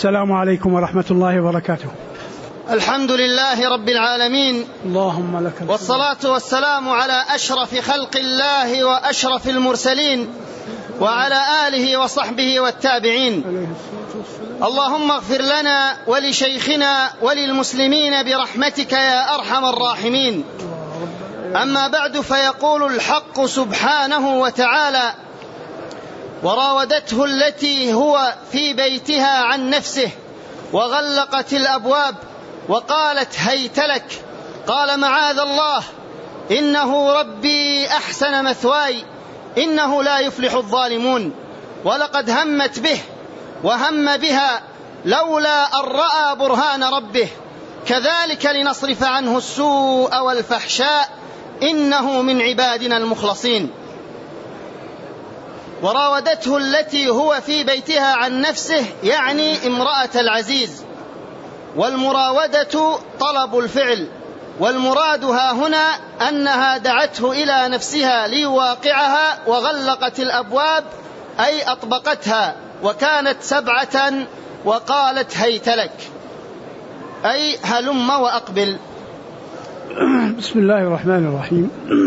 السلام عليكم ورحمة الله وبركاته. الحمد لله رب العالمين، اللهم لك والصلاة والسلام على أشرف خلق الله وأشرف المرسلين وعلى آله وصحبه والتابعين. اللهم اغفر لنا ولشيخنا وللمسلمين برحمتك يا أرحم الراحمين. أما بعد، فيقول الحق سبحانه وتعالى: وراودته التي هو في بيتها عن نفسه وغلقت الأبواب وقالت هيت لك، قال معاذ الله إنه ربي أحسن مثواي إنه لا يفلح الظالمون. ولقد همت به وهم بها لولا أن رأى برهان ربه كذلك لنصرف عنه السوء والفحشاء إنه من عبادنا المخلصين. وراودته التي هو في بيتها عن نفسه يعني امرأة العزيز، والمراودة طلب الفعل، والمرادها هنا أنها دعته إلى نفسها ليواقعها وغلقت الأبواب أي أطبقتها، وكانت 7 وقالت هيت لك أي هلم وأقبل. بسم الله الرحمن الرحيم.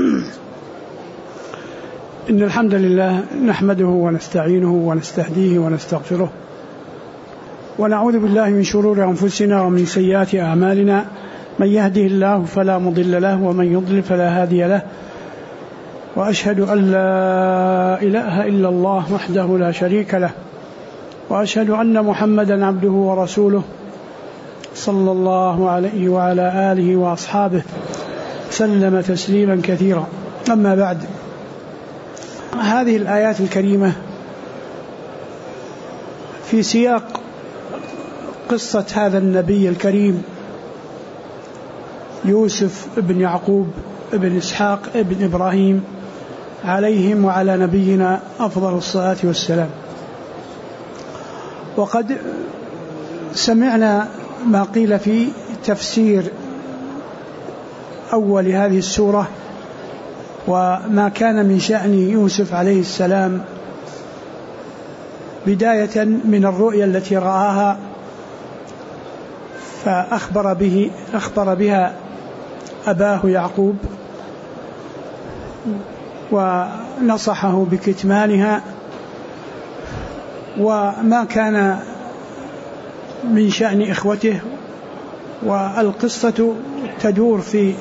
إن الحمد لله نحمده ونستعينه ونستهديه ونستغفره، ونعوذ بالله من شرور أنفسنا ومن سيئات أعمالنا. من يهده الله فلا مضل له ومن يضلل فلا هادي له، وأشهد أن لا إله إلا الله وحده لا شريك له، وأشهد أن محمدا عبده ورسوله صلى الله عليه وعلى آله وأصحابه سلم تسليما كثيرا. أما بعد، هذه الآيات الكريمة في سياق قصة هذا النبي الكريم يوسف ابن يعقوب ابن إسحاق ابن إبراهيم عليهم وعلى نبينا أفضل الصلاة والسلام. وقد سمعنا ما قيل في تفسير أول هذه السورة وما كان من شأن يوسف عليه السلام، بداية من الرؤيا التي رآها فأخبر بها أباه يعقوب ونصحه بكتمانها، وما كان من شأن إخوته. والقصة تدور في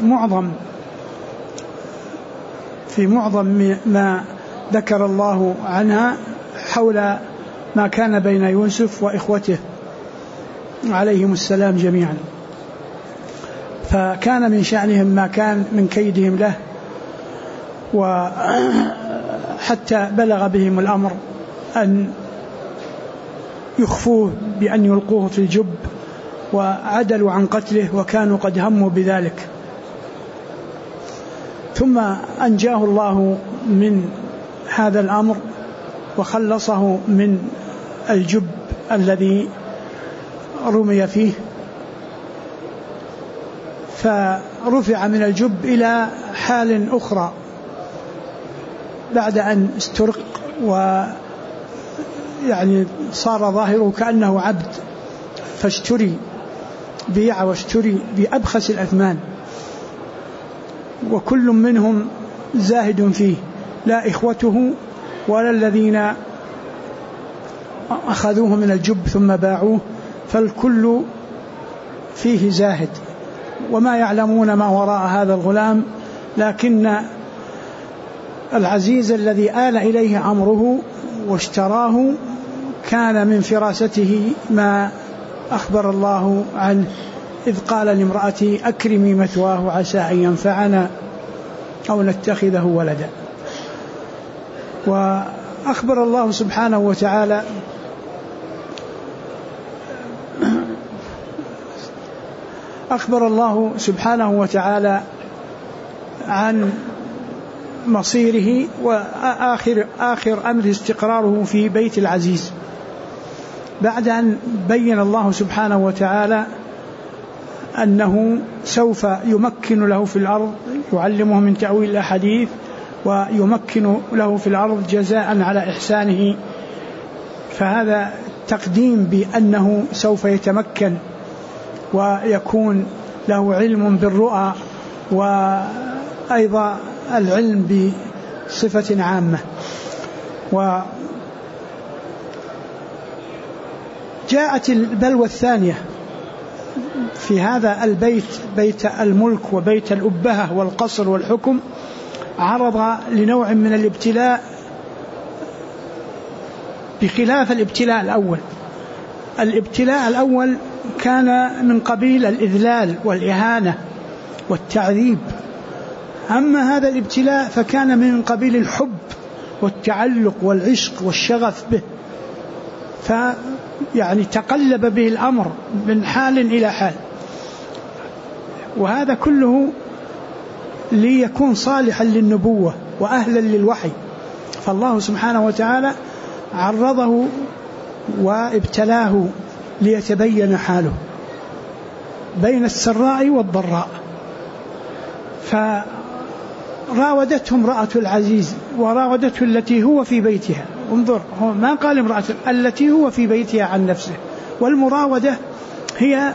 معظم ما ذكر الله عنها حول ما كان بين يوسف وإخوته عليهم السلام جميعا. فكان من شأنهم ما كان من كيدهم له، وحتى بلغ بهم الأمر أن يخفوه بأن يلقوه في الجب، وعدلوا عن قتله وكانوا قد هموا بذلك. ثم أنجاه الله من هذا الأمر وخلصه من الجب الذي رمي فيه، فرفع من الجب إلى حال أخرى بعد أن استرق، ويعني صار ظاهره كأنه عبد، فاشتري، بيع واشتري بأبخس الأثمان، وكل منهم زاهد فيه، لا إخوته ولا الذين أخذوه من الجب ثم باعوه، فالكل فيه زاهد. وما يعلمون ما وراء هذا الغلام، لكن العزيز الذي آل إليه أمره واشتراه كان من فراسته ما أخبر الله عنه إذ قال لامرأتي أكرمي مثواه عسى أن ينفعنا أو نتخذه ولدا. وأخبر الله سبحانه وتعالى عن مصيره، وآخر أمر استقراره في بيت العزيز، بعد أن بين الله سبحانه وتعالى أنه سوف يمكن له في الأرض، يعلمه من تأويل الأحاديث ويمكن له في الأرض جزاء على إحسانه. فهذا والتقديم بأنه سوف يتمكن ويكون له علم بالرؤى، وأيضا العلم بصفة عامة. وجاءت البلوى الثانية في هذا البيت، بيت الملك وبيت الأبهة والقصر والحكم، عرض لنوع من الابتلاء بخلاف الابتلاء الأول. الابتلاء الأول كان من قبيل الإذلال والإهانة والتعذيب، أما هذا الابتلاء فكان من قبيل الحب والتعلق والعشق والشغف به، فيعني تقلب به الأمر من حال إلى حال، وهذا كله ليكون صالحا للنبوة وأهلا للوحي. فالله سبحانه وتعالى عرضه وابتلاه ليتبين حاله بين السراء والضراء. فراودته امرأة العزيز وراودته التي هو في بيتها. انظر، هو ما قال امرأة، التي هو في بيتها عن نفسه. والمراودة هي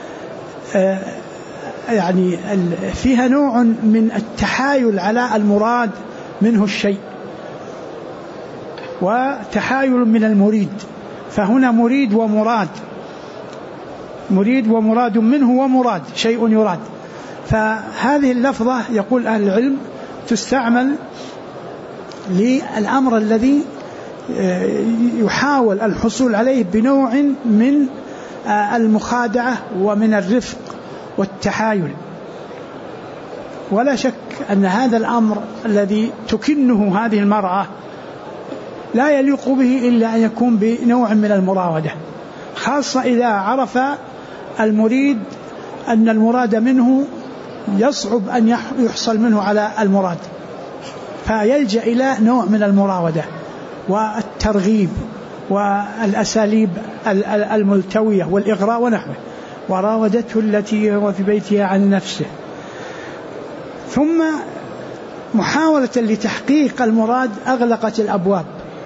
يعني فيها نوع من التحايل على المراد منه الشيء، وتحايل من المريد. فهنا مريد ومراد، مريد ومراد منه، ومراد شيء يراد. فهذه اللفظة يقول أهل العلم تستعمل للأمر الذي يحاول الحصول عليه بنوع من المخادعة ومن الرفق والتحايل. ولا شك أن هذا الأمر الذي تكنه هذه المرأة لا يليق به إلا أن يكون بنوع من المراودة، خاصة إذا عرف المريد أن المراد منه يصعب أن يحصل منه على المراد، فيلجأ إلى نوع من المراودة والترغيب والأساليب الملتوية والإغراء ونحوه. وراودته التي هو في بيتها عن نفسه. ثم محاولة لتحقيق المراد أغلقت الأبواب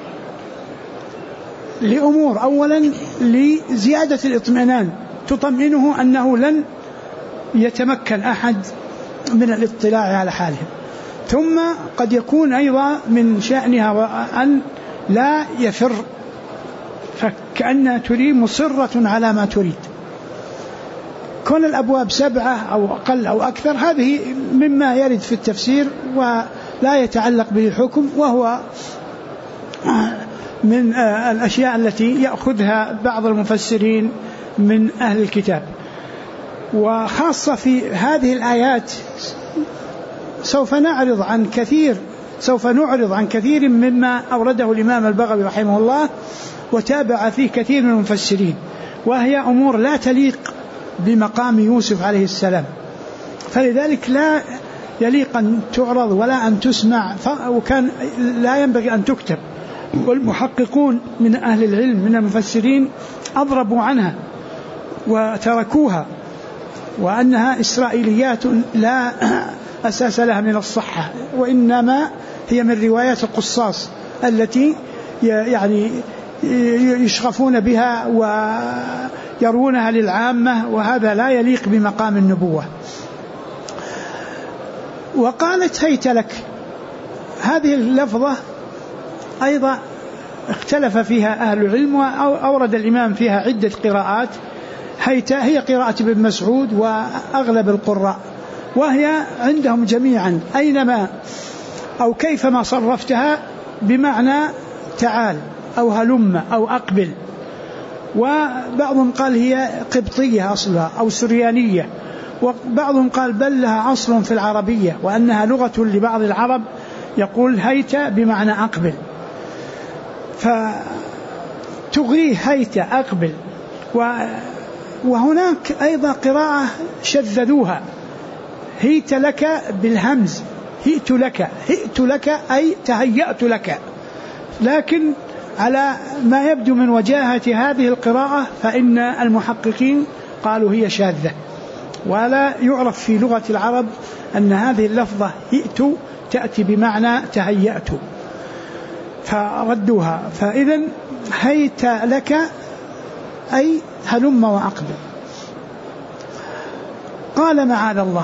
لأمور. أولا لزيادة الإطمئنان، تطمئنه أنه لن يتمكن أحد من الاطلاع على حالهم. ثم قد يكون أيضا من شأنها أن لا يفر، فكأنها تريد مصرة على ما تريد. كون الأبواب 7 أو أقل أو أكثر هذه مما يرد في التفسير ولا يتعلق به الحكم، وهو من الأشياء التي يأخذها بعض المفسرين من أهل الكتاب. وخاصة في هذه الآيات سوف نعرض عن كثير مما أورده الإمام البغوي رحمه الله وتابع فيه كثير من المفسرين، وهي أمور لا تليق بمقام يوسف عليه السلام، فلذلك لا يليق أن تعرض ولا أن تسمع، وكان لا ينبغي أن تكتب. والمحققون من أهل العلم من المفسرين أضربوا عنها وتركوها، وأنها إسرائيليات لا أساس لها من الصحة، وإنما هي من روايات القصاص التي يعني يشغفون بها ويرونها للعامة، وهذا لا يليق بمقام النبوة. وقالت هيت لك، هذه اللفظة أيضا اختلف فيها أهل العلم، وأورد الإمام فيها عدة قراءات. هيت هي قراءة ابن مسعود وأغلب القراء، وهي عندهم جميعا أينما أو كيفما صرفتها بمعنى تعال أو هلم أو أقبل. وبعضهم قال هي قبطية أصلها أو سريانية، وبعضهم قال بل لها أصل في العربية، وأنها لغة لبعض العرب يقول هيت بمعنى أقبل، فتغريه هيت أقبل. وهناك أيضا قراءة شذذوها، هيت لك بالهمز، هئت لك أي تهيأت لك، لكن على ما يبدو من وجاهة هذه القراءة فإن المحققين قالوا هي شاذة، ولا يعرف في لغة العرب أن هذه اللفظة هئت تأتي بمعنى تهيأت، فردوها. فإذن هيت لك أي هلم وأقبل. قال معاذ الله،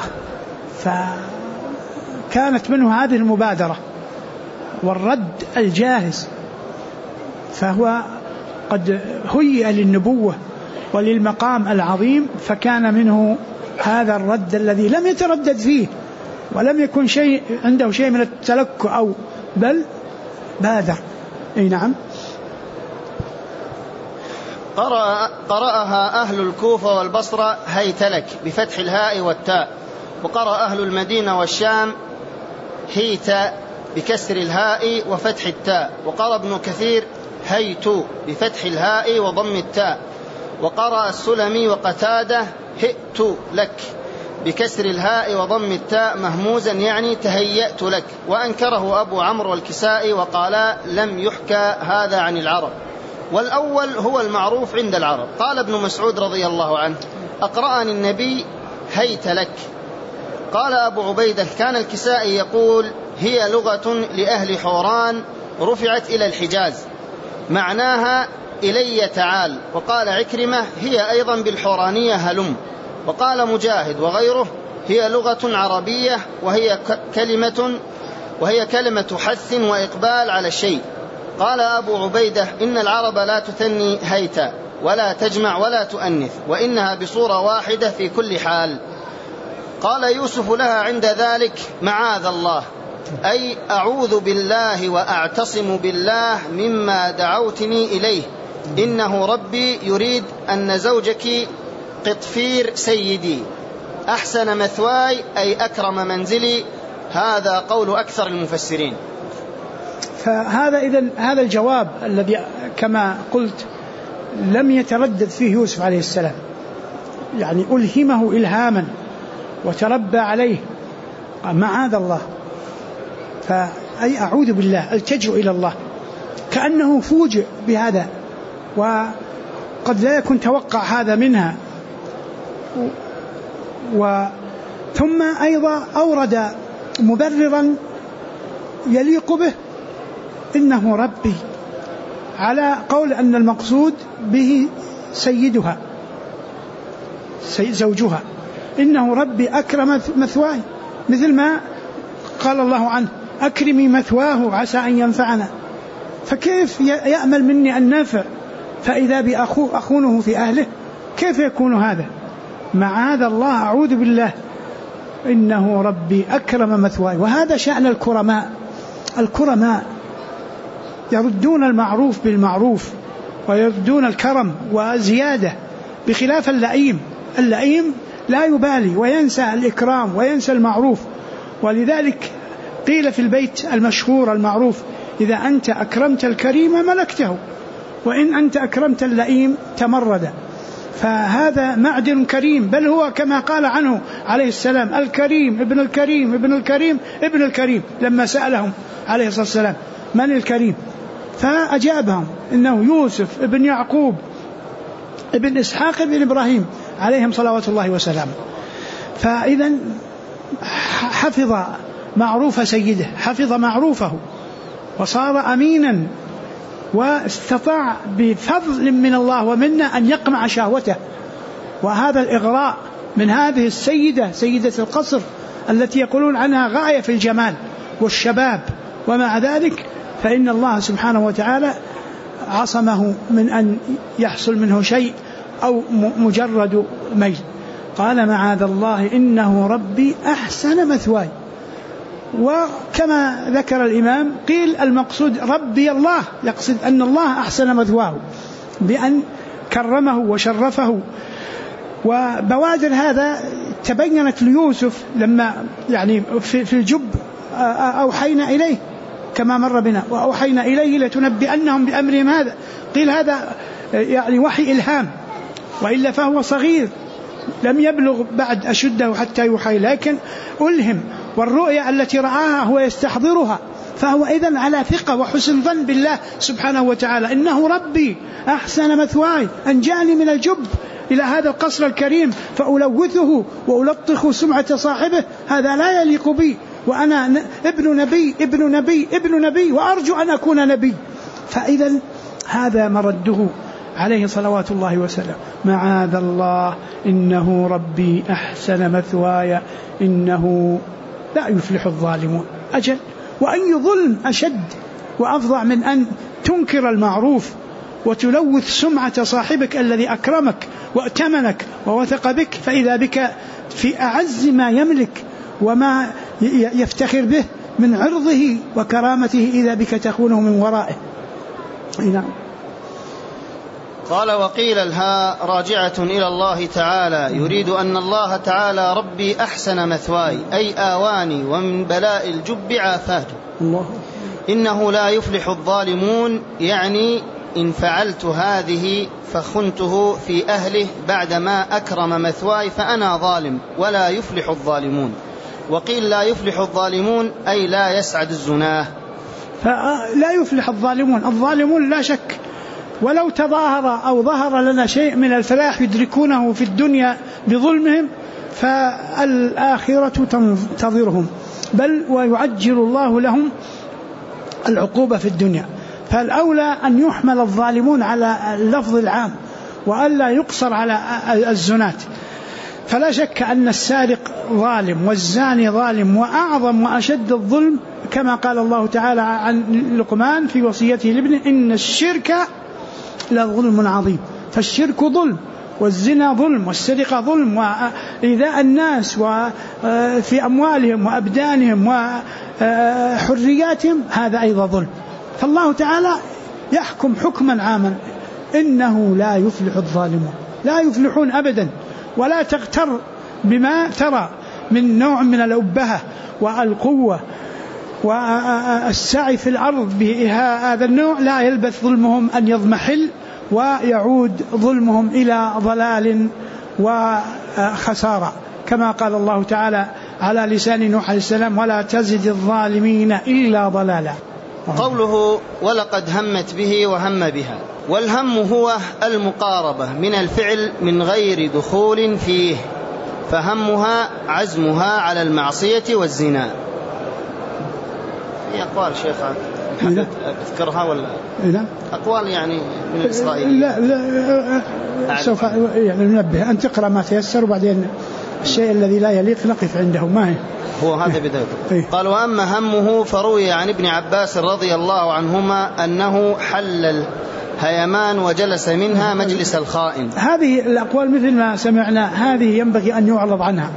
فكانت منه هذه المبادرة والرد الجاهز، فهو قد هيئ للنبوة وللمقام العظيم، فكان منه هذا الرد الذي لم يتردد فيه ولم يكن شيء عنده شيء من التلكؤ أو بل بادر. أي نعم. قرأها أهل الكوفة والبصرة هيتلك بفتح الهاء والتاء، وقرأ أهل المدينة والشام هيت بكسر الهاء وفتح التاء، وقرأ ابن كثير هيت بفتح الهاء وضم التاء، وقرأ السلمي وقتادة هئت لك بكسر الهاء وضم التاء مهموزا يعني تهيأت لك، وأنكره أبو عمرو والكسائي وقالا لم يحكى هذا عن العرب، والأول هو المعروف عند العرب. قال ابن مسعود رضي الله عنه أقرأني النبي هيت لك. قال أبو عبيدة كان الكسائي يقول هي لغة لأهل حوران رفعت إلى الحجاز معناها إلي تعال. وقال عكرمة هي أيضا بالحورانية هلم. وقال مجاهد وغيره هي لغة عربية وهي كلمة حث وإقبال على الشيء. قال أبو عبيدة إن العرب لا تثني هيتا ولا تجمع ولا تؤنث، وإنها بصورة واحدة في كل حال. قال يوسف لها عند ذلك معاذ الله، أي أعوذ بالله وأعتصم بالله مما دعوتني إليه، إنه ربي يريد أن زوجك قطفير سيدي أحسن مثواي أي أكرم منزلي. هذا قول أكثر المفسرين. فهذا إذن هذا الجواب الذي كما قلت لم يتردد فيه يوسف عليه السلام، يعني ألهمه إلهاما وتربى عليه معاذ الله، فأي أعوذ بالله التجأ إلى الله، كأنه فوجئ بهذا وقد لا يكون توقع هذا منها. ثم أيضا أورد مبررا يليق به إنه ربي، على قول أن المقصود به سيدها زوجها، إنه ربي أكرم مثواي، مثل ما قال الله عنه أكرمي مثواه عسى أن ينفعنا. فكيف يأمل مني النافع فإذا بأخونه في أهله؟ كيف يكون هذا؟ معاذ الله، أعوذ بالله، إنه ربي أكرم مثواي. وهذا شأن الكرماء يردون المعروف بالمعروف ويردون الكرم وزيادة، بخلاف اللئيم لا يبالي وينسى الإكرام وينسى المعروف. ولذلك قيل في البيت المشهور المعروف إذا أنت أكرمت الكريم ملكته، وإن أنت أكرمت اللئيم تمرد. فهذا معدن كريم، بل هو كما قال عنه عليه السلام الكريم ابن الكريم ابن الكريم ابن الكريم، لما سألهم عليه الصلاة والسلام من الكريم؟ فأجابهم إنه يوسف ابن يعقوب ابن إسحاق ابن إبراهيم عليهم صلوات الله وسلامه. فإذا حفظ معروف سيده، حفظ معروفه وصار أمينا، واستطاع بفضل من الله ومنه أن يقمع شهوته. وهذا الإغراء من هذه السيدة، سيدة القصر التي يقولون عنها غاية في الجمال والشباب، ومع ذلك فإن الله سبحانه وتعالى عصمه من أن يحصل منه شيء أو مجرد ميل. قال معاذ الله إنه ربي أحسن مثواي. وكما ذكر الإمام قيل المقصود ربي الله، يقصد أن الله أحسن مثواه بأن كرمه وشرفه. وبوادر هذا تبينت ليوسف لما يعني في الجب أوحينا إليه كما مر بنا، وأوحينا إليه لتنبئنهم بأمرهم. هذا قيل هذا يعني وحي إلهام، وإلا فهو صغير لم يبلغ بعد أشده حتى يوحي، لكن ألهم، والرؤيا التي رآها هو يستحضرها، فهو إذن على ثقة وحسن ظن بالله سبحانه وتعالى. إنه ربي أحسن مثواي، أنجاني من الجب إلى هذا القصر الكريم فألوثه وألطخ سمعة صاحبه، هذا لا يليق بي، وأنا ابن نبي ابن نبي ابن نبي وأرجو أن أكون نبي. فإذا هذا مرده عليه صلوات الله وسلم: معاذ الله إنه ربي أحسن مثواي إنه لا يفلح الظالمون. أجل، وأي ظلم أشد وأفظع من أن تنكر المعروف وتلوث سمعة صاحبك الذي أكرمك وأتمنك ووثق بك، فإذا بك في أعز ما يملك وما يفتخر به من عرضه وكرامته إذا بك تخونه من ورائه. نعم. قال: وقيل الهاء راجعة إلى الله تعالى، يريد أن الله تعالى ربي أحسن مثواي، أي آواني ومن بلاء الجب عافاته. الله. إنه لا يفلح الظالمون، يعني إن فعلت هذه فخنته في أهله بعدما أكرم مثواي فأنا ظالم، ولا يفلح الظالمون. وقيل لا يفلح الظالمون أي لا يسعد الزناه. فلا يفلح الظالمون. الظالمون لا شك ولو تظاهر أو ظهر لنا شيء من الفلاح يدركونه في الدنيا بظلمهم، فالآخرة تنتظرهم، بل ويعجل الله لهم العقوبة في الدنيا. فالأولى أن يحمل الظالمون على اللفظ العام وألا يقصر على الزنات. فلا شك أن السارق ظالم والزاني ظالم، وأعظم وأشد الظلم كما قال الله تعالى عن لقمان في وصيته لابنه: إن الشرك لظلم عظيم. فالشرك ظلم، والزنا ظلم، والسرقة ظلم، وإيذاء الناس وفي أموالهم وأبدانهم وحرياتهم هذا أيضا ظلم. فالله تعالى يحكم حكما عاما: إنه لا يفلح الظالمون، لا يفلحون أبدا. ولا تغتر بما ترى من نوع من الأبهة والقوة والسعي في الأرض بهذا النوع، لا يلبث ظلمهم أن يضمحل ويعود ظلمهم إلى ضلال وخسارة، كما قال الله تعالى على لسان نوح عليه السلام: ولا تزد الظالمين إلا ضلالا. قوله: ولقد همت به وهم بها. والهم هو المقاربة من الفعل من غير دخول فيه، فهمها عزمها على المعصية والزنا. هي أقوال شيخ أذكرها ولا أقوال يعني من الإسرائيليين؟ لا سوف يعني ننبه أن تقرأ ما تيسر، وبعدين الشيء الذي لا يليق نقف عنده. ما هو هذا بدايته. قال: وأما همه فروي عن ابن عباس رضي الله عنهما أنه حل الهيمان وجلس منها مجلس الخائن. هذه الأقوال مثل ما سمعنا هذه ينبغي أن يعرض عنها،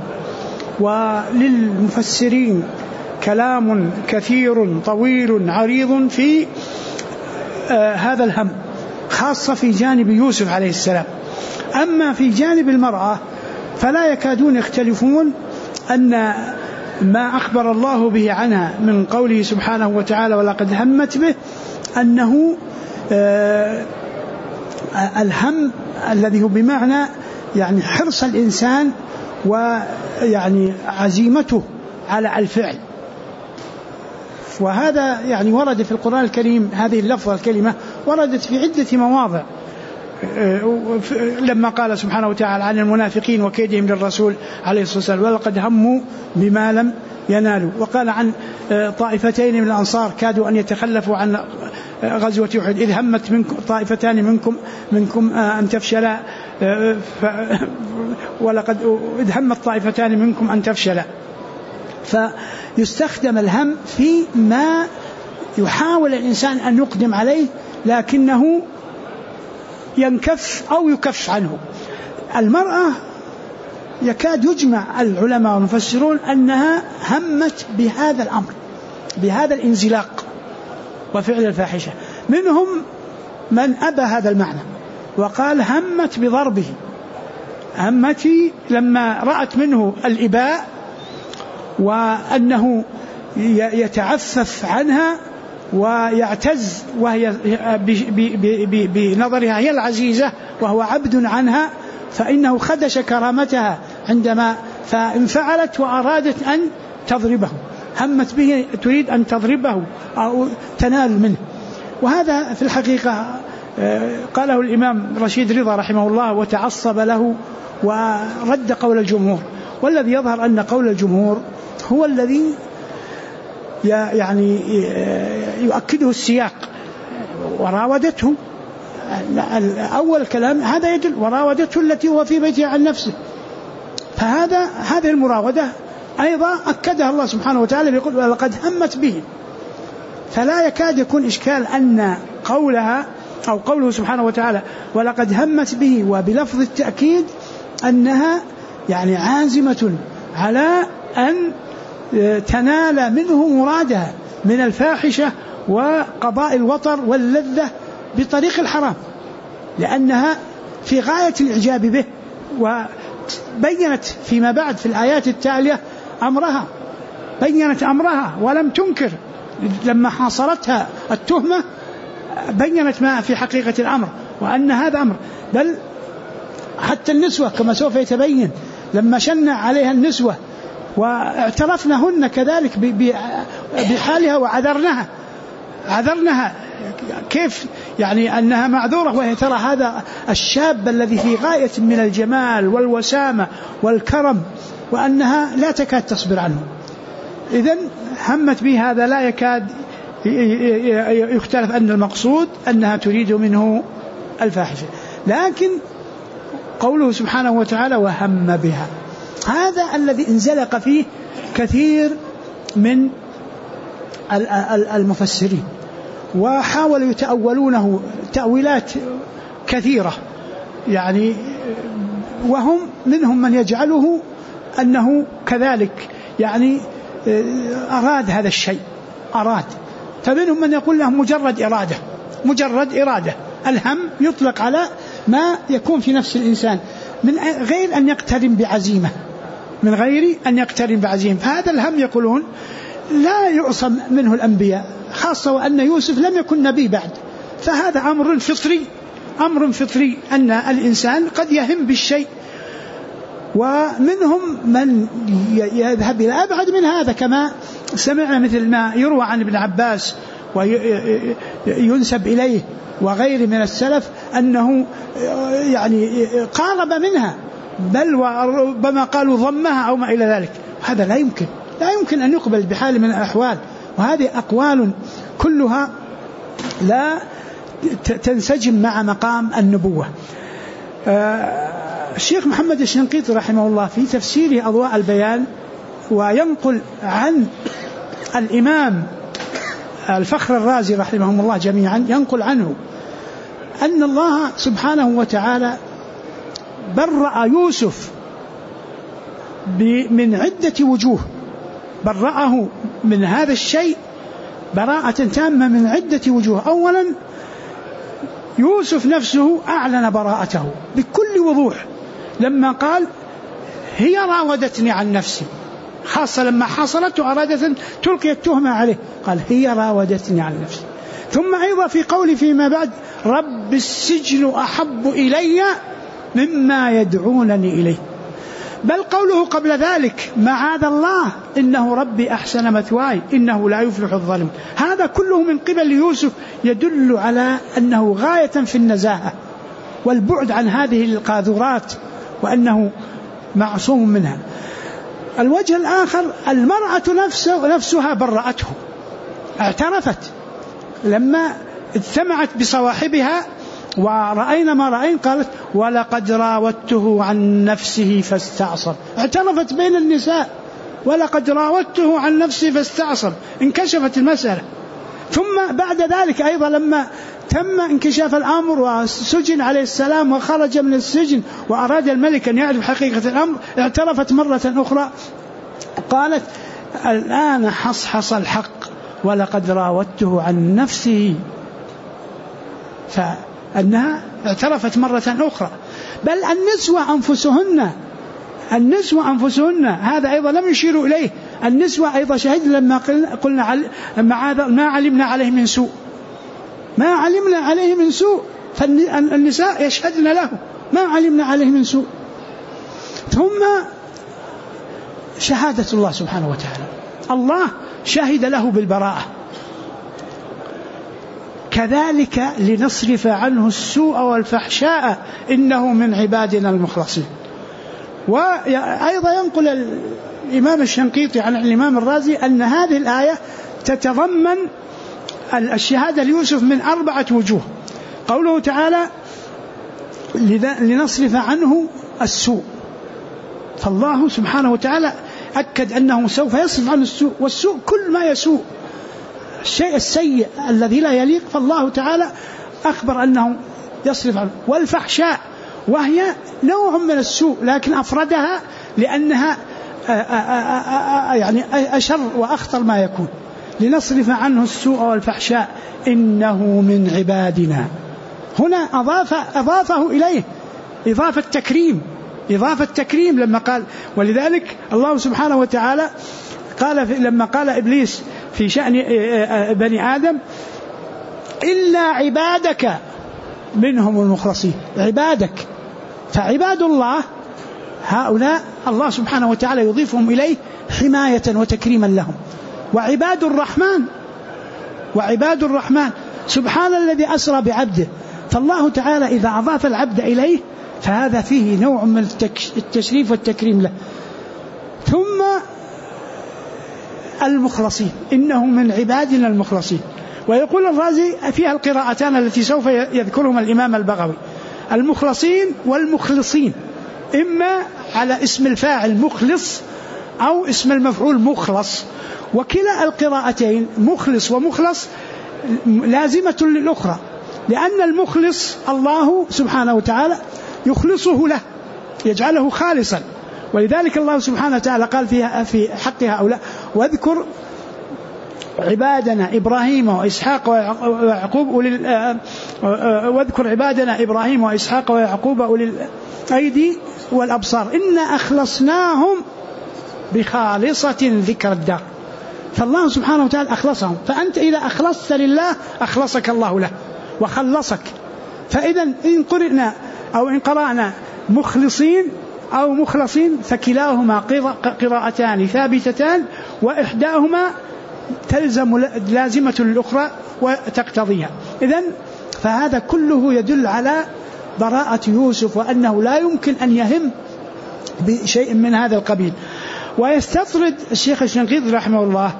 وللمفسرين كلام كثير طويل عريض في هذا الهم، خاصة في جانب يوسف عليه السلام. أما في جانب المرأة فلا يكادون يختلفون أن ما أخبر الله به عنها من قوله سبحانه وتعالى: ولقد همت به، أنه الهم الذي هو بمعنى يعني حرص الإنسان ويعني عزيمته على الفعل. وهذا يعني ورد في القرآن الكريم، هذه اللفظة الكلمة وردت في عدة مواضع، لما قال سبحانه وتعالى عن المنافقين وكيدهم للرسول عليه الصلاة والسلام: ولقد هموا بما لم ينالوا. وقال عن طائفتين من الأنصار كادوا أن يتخلفوا عن غزوة أحد: إذ همت منكم طائفتان منكم أن تفشلا، ولقد إذ همت طائفتان منكم أن تفشلا. فيستخدم الهم في ما يحاول الإنسان أن يقدم عليه لكنه ينكف أو يكف عنه. المرأة يكاد يجمع العلماء والمفسرون أنها همت بهذا الأمر، بهذا الانزلاق وفعل الفاحشة. منهم من أبى هذا المعنى وقال همت بضربه، همتي لما رأت منه الإباء وأنه يتعفف عنها ويعتز وهي بنظرها هي العزيزة وهو عبد عنها، فإنه خدش كرامتها عندما فانفعلت وأرادت أن تضربه، همت به تريد أن تضربه أو تنال منه. وهذا في الحقيقة قاله الإمام رشيد رضا رحمه الله وتعصب له ورد قول الجمهور، والذي يظهر أن قول الجمهور هو الذي يعني يؤكده السياق. وراودته أول كلام هذا يدل وراودته التي هو في بيتها عن نفسه، هذه المراودة أيضا أكدها الله سبحانه وتعالى يقول ولقد همت به. فلا يكاد يكون إشكال أن قولها أو قوله سبحانه وتعالى ولقد همت به وبلفظ التأكيد أنها يعني عازمة على أن تنال منه مرادها من الفاحشة وقضاء الوطر واللذة بطريق الحرام، لأنها في غاية الإعجاب به. وبينت فيما بعد في الآيات التالية بينت أمرها ولم تنكر، لما حاصرتها التهمة بينت ما في حقيقة الأمر وأن هذا أمر. بل حتى النسوة كما سوف يتبين لما شنع عليها النسوة واعترفنهن كذلك بحالها وعذرنها كيف يعني أنها معذورة وهي ترى هذا الشاب الذي في غاية من الجمال والوسامة والكرم وأنها لا تكاد تصبر عنه. إذن همت به هذا لا يكاد يختلف أن المقصود أنها تريد منه الفاحشة. لكن قوله سبحانه وتعالى وهم بها هذا الذي انزلق فيه كثير من المفسرين وحاولوا يتأولونه تأويلات كثيرة، يعني وهم منهم من يجعله أنه كذلك يعني أراد هذا الشيء فمنهم من يقول له مجرد إرادة. الهم يطلق على ما يكون في نفس الإنسان من غير أن يقترن بعزيمة، فهذا الهم يقولون لا يعصم منه الأنبياء، خاصة وأن يوسف لم يكن نبي بعد، فهذا أمر فطري أن الإنسان قد يهم بالشيء. ومنهم من يذهب إلى أبعد من هذا كما سمعنا مثل ما يروى عن ابن عباس وينسب إليه وغير من السلف أنه يعني قارب منها، بل وربما قالوا ضمها أو ما إلى ذلك. هذا لا يمكن أن يقبل بحال من الأحوال، وهذه أقوال كلها لا تنسجم مع مقام النبوة. الشيخ محمد الشنقيطي رحمه الله في تفسيره أضواء البيان وينقل عن الإمام الفخر الرازي رحمه الله جميعا، ينقل عنه أن الله سبحانه وتعالى برأ يوسف من عدة وجوه، برأه من هذا الشيء براءة تامة من عدة وجوه. أولا يوسف نفسه أعلن براءته بكل وضوح لما قال هي راودتني عن نفسي، خاصة لما حصلته أرادت أن تلقي التهمة عليه قال هي راودتني عن نفسي. ثم أيضا في قوله فيما بعد رب السجن أحب إلي مما يدعونني إليه، بل قوله قبل ذلك معاذ الله إنه ربي أحسن مثواي إنه لا يفلح الظالمون. هذا كله من قبل يوسف يدل على أنه غاية في النزاهة والبعد عن هذه القاذورات وأنه معصوم منها. الوجه الآخر المرأة نفسها برأته، اعترفت لما اجتمعت بصواحبها ورأينا ما رأين قالت ولقد راودته عن نفسه فاستعصم، اعترفت بين النساء ولقد راودته عن نفسه فاستعصم، انكشفت المسألة. ثم بعد ذلك أيضا لما تم انكشاف الأمر وسجن عليه السلام وخرج من السجن وأراد الملك أن يعرف حقيقة الأمر اعترفت مرة أخرى قالت الآن حصحص الحق ولقد راودته عن نفسه، فأنها اعترفت مرة أخرى. بل النسوة أنفسهن هذا أيضا لم يشيروا إليه، النسوة أيضا شهد لما قلنا ما علمنا عليه من سوء فالنساء يشهدن له ما علمنا عليه من سوء. ثم شهادة الله سبحانه وتعالى، الله شهد له بالبراءة، كذلك لنصرف عنه السوء والفحشاء إنه من عبادنا المخلصين. وأيضا ينقل الإمام الشنقيطي عن الإمام الرازي أن هذه الآية تتضمن الشهادة ليوسف من 4 وجوه. قوله تعالى لنصرف عنه السوء، فالله سبحانه وتعالى أكد أنه سوف يصرف عنه السوء، والسوء كل ما يسوء، الشيء السيء الذي لا يليق، فالله تعالى أخبر أنه يصرف عنه. والفحشاء وهي نوع من السوء لكن أفردها لأنها يعني أشر وأخطر ما يكون. لنصرف عنه السوء والفحشاء إنه من عبادنا. هنا أضافه إليه إضافة تكريم لما قال. ولذلك الله سبحانه وتعالى قال لما قال إبليس في شأن بني آدم إلا عبادك منهم المخلصين، عبادك، فعباد الله هؤلاء الله سبحانه وتعالى يضيفهم إليه حماية وتكريما لهم. وعباد الرحمن سبحان الذي أسرى بعبده، فالله تعالى إذا أضاف العبد إليه فهذا فيه نوع من التشريف والتكريم له. ثم المخلصين إنه من عبادنا المخلصين. ويقول الرازي فيها القراءتان التي سوف يذكرهما الإمام البغوي، المخلصين والمخلصين، إما على اسم الفاعل مخلص أو اسم المفعول مخلص، وكلا القراءتين مخلص ومخلص لازمة للأخرى، لأن المخلص الله سبحانه وتعالى يخلصه له، يجعله خالصا. ولذلك الله سبحانه وتعالى قال فيها في حق هؤلاء واذكر عبادنا إبراهيم وإسحاق ويعقوب واذكر عبادنا إبراهيم وإسحاق ويعقوب أولي الأيدي والأبصار إنا أخلصناهم بخالصة ذكر الدار. فالله سبحانه وتعالى أخلصهم، فأنت إذا أخلصت لله أخلصك الله له وخلصك. فإذا إن قرئنا أو إن قرأنا مخلصين أو مخلصين فكلاهما قراءتان ثابتتان، وإحداهما تلزم لازمة للأخرى وتقتضيها. إذن فهذا كله يدل على براءة يوسف، وأنه لا يمكن أن يهم بشيء من هذا القبيل. ويستطرد الشيخ الشنقيطي رحمه الله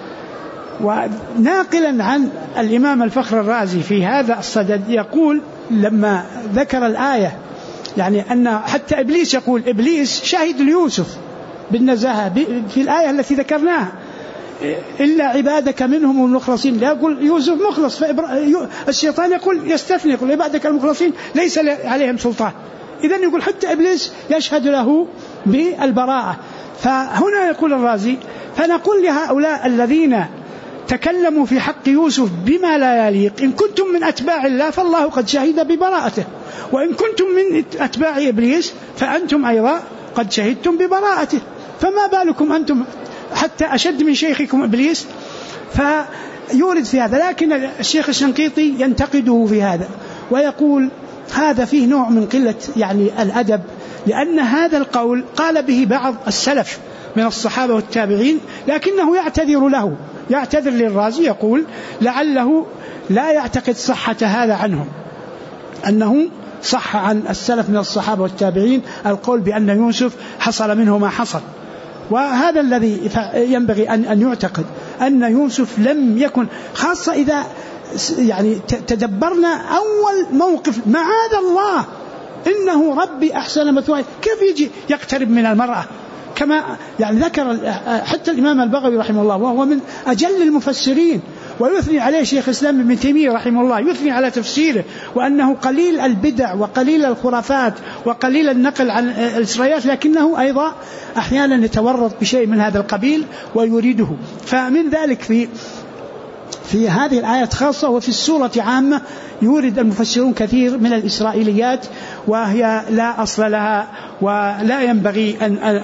وناقلا عن الإمام الفخر الرازي في هذا الصدد يقول لما ذكر الآية، يعني أن حتى إبليس يقول إبليس شهد ليوسف بالنزاهة في الآية التي ذكرناها إلا عبادك منهم المخلصين، لا يقول يوسف مخلص، الشيطان يقول يستثني يقول عبادك المخلصين ليس عليهم سلطان. إذن يقول حتى إبليس يشهد له بالبراءة. فهنا يقول الرازي فنقول لهؤلاء الذين تكلموا في حق يوسف بما لا يليق إن كنتم من أتباع الله فالله قد شهد ببراءته، وإن كنتم من أتباع إبليس فأنتم أيضا قد شهدتم ببراءته، فما بالكم أنتم حتى أشد من شيخكم إبليس. فيورد في هذا، لكن الشيخ الشنقيطي ينتقده في هذا ويقول هذا فيه نوع من قلة يعني الأدب، لأن هذا القول قال به بعض السلف من الصحابة والتابعين، لكنه يعتذر للرازي يقول لعله لا يعتقد صحة هذا عنهم، أنه صح عن السلف من الصحابة والتابعين القول بأن يوسف حصل منه ما حصل. وهذا الذي ينبغي أن يعتقد أن يوسف لم يكن، خاصة إذا يعني تدبرنا أول موقف معاذ الله إنه ربي أحسن مثواي، كيف يجي يقترب من المرأة كما يعني ذكر حتى الإمام البغوي رحمه الله وهو من أجل المفسرين، ويثني عليه شيخ الإسلام ابن تيمية رحمه الله، يثني على تفسيره وأنه قليل البدع وقليل الخرافات وقليل النقل عن الإسرائيليات، لكنه أيضا أحيانا يتورط بشيء من هذا القبيل ويريده. فمن ذلك في هذه الآيات خاصة وفي السورة عامة يورد المفسرون كثير من الإسرائيليات وهي لا أصل لها ولا ينبغي